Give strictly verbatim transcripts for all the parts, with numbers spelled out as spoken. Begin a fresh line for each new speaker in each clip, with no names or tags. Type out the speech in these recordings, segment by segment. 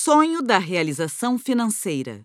sonho da realização financeira.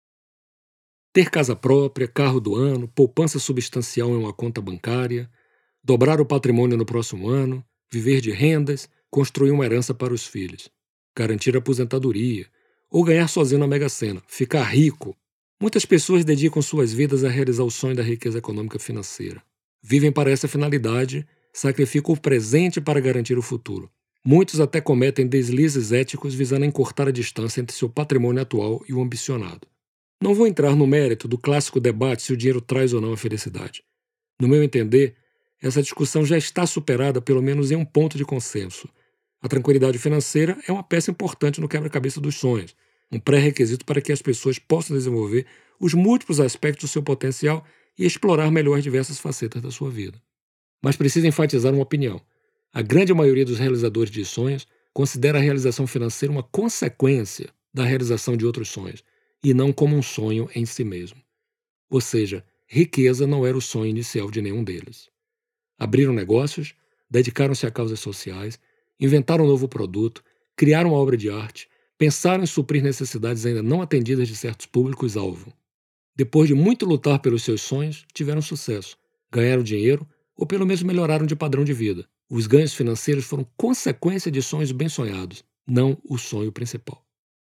Ter casa própria, carro do ano, poupança substancial em uma conta bancária, dobrar o patrimônio no próximo ano, viver de rendas, construir uma herança para os filhos, garantir a aposentadoria, ou ganhar sozinho na Mega Sena, ficar rico. Muitas pessoas dedicam suas vidas a realizar o sonho da riqueza econômica e financeira. Vivem para essa finalidade, sacrificam o presente para garantir o futuro. Muitos até cometem deslizes éticos visando encurtar a distância entre seu patrimônio atual e o ambicionado. Não vou entrar no mérito do clássico debate se o dinheiro traz ou não a felicidade. No meu entender, essa discussão já está superada pelo menos em um ponto de consenso. A tranquilidade financeira é uma peça importante no quebra-cabeça dos sonhos, um pré-requisito para que as pessoas possam desenvolver os múltiplos aspectos do seu potencial e explorar melhor as diversas facetas da sua vida. Mas preciso enfatizar uma opinião. A grande maioria dos realizadores de sonhos considera a realização financeira uma consequência da realização de outros sonhos, e não como um sonho em si mesmo. Ou seja, riqueza não era o sonho inicial de nenhum deles. Abriram negócios, dedicaram-se a causas sociais, inventaram um novo produto, criaram uma obra de arte, pensaram em suprir necessidades ainda não atendidas de certos públicos-alvo. Depois de muito lutar pelos seus sonhos, tiveram sucesso, ganharam dinheiro ou pelo menos melhoraram de padrão de vida. Os ganhos financeiros foram consequência de sonhos bem sonhados, não o sonho principal.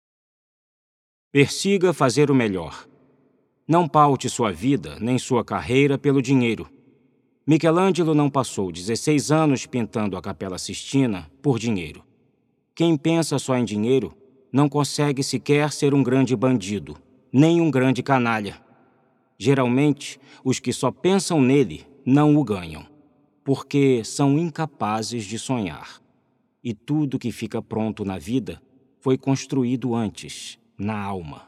Persiga fazer o melhor. Não paute sua vida nem sua carreira pelo dinheiro. Michelangelo não passou dezesseis anos pintando a Capela Sistina por dinheiro. Quem pensa só em dinheiro não consegue sequer ser um grande bandido, nem um grande canalha. Geralmente, os que só pensam nele não o ganham, porque são incapazes de sonhar. E tudo que fica pronto na vida foi construído antes, na alma.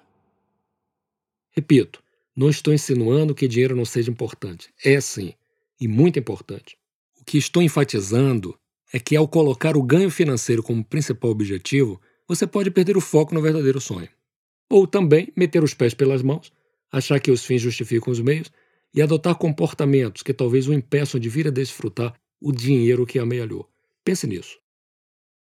Repito, não estou insinuando que dinheiro não seja importante. É sim, e muito importante. O que estou enfatizando é que ao colocar o ganho financeiro como principal objetivo, você pode perder o foco no verdadeiro sonho. Ou também meter os pés pelas mãos, achar que os fins justificam os meios e adotar comportamentos que talvez o impeçam de vir a desfrutar o dinheiro que amealhou. Pense nisso.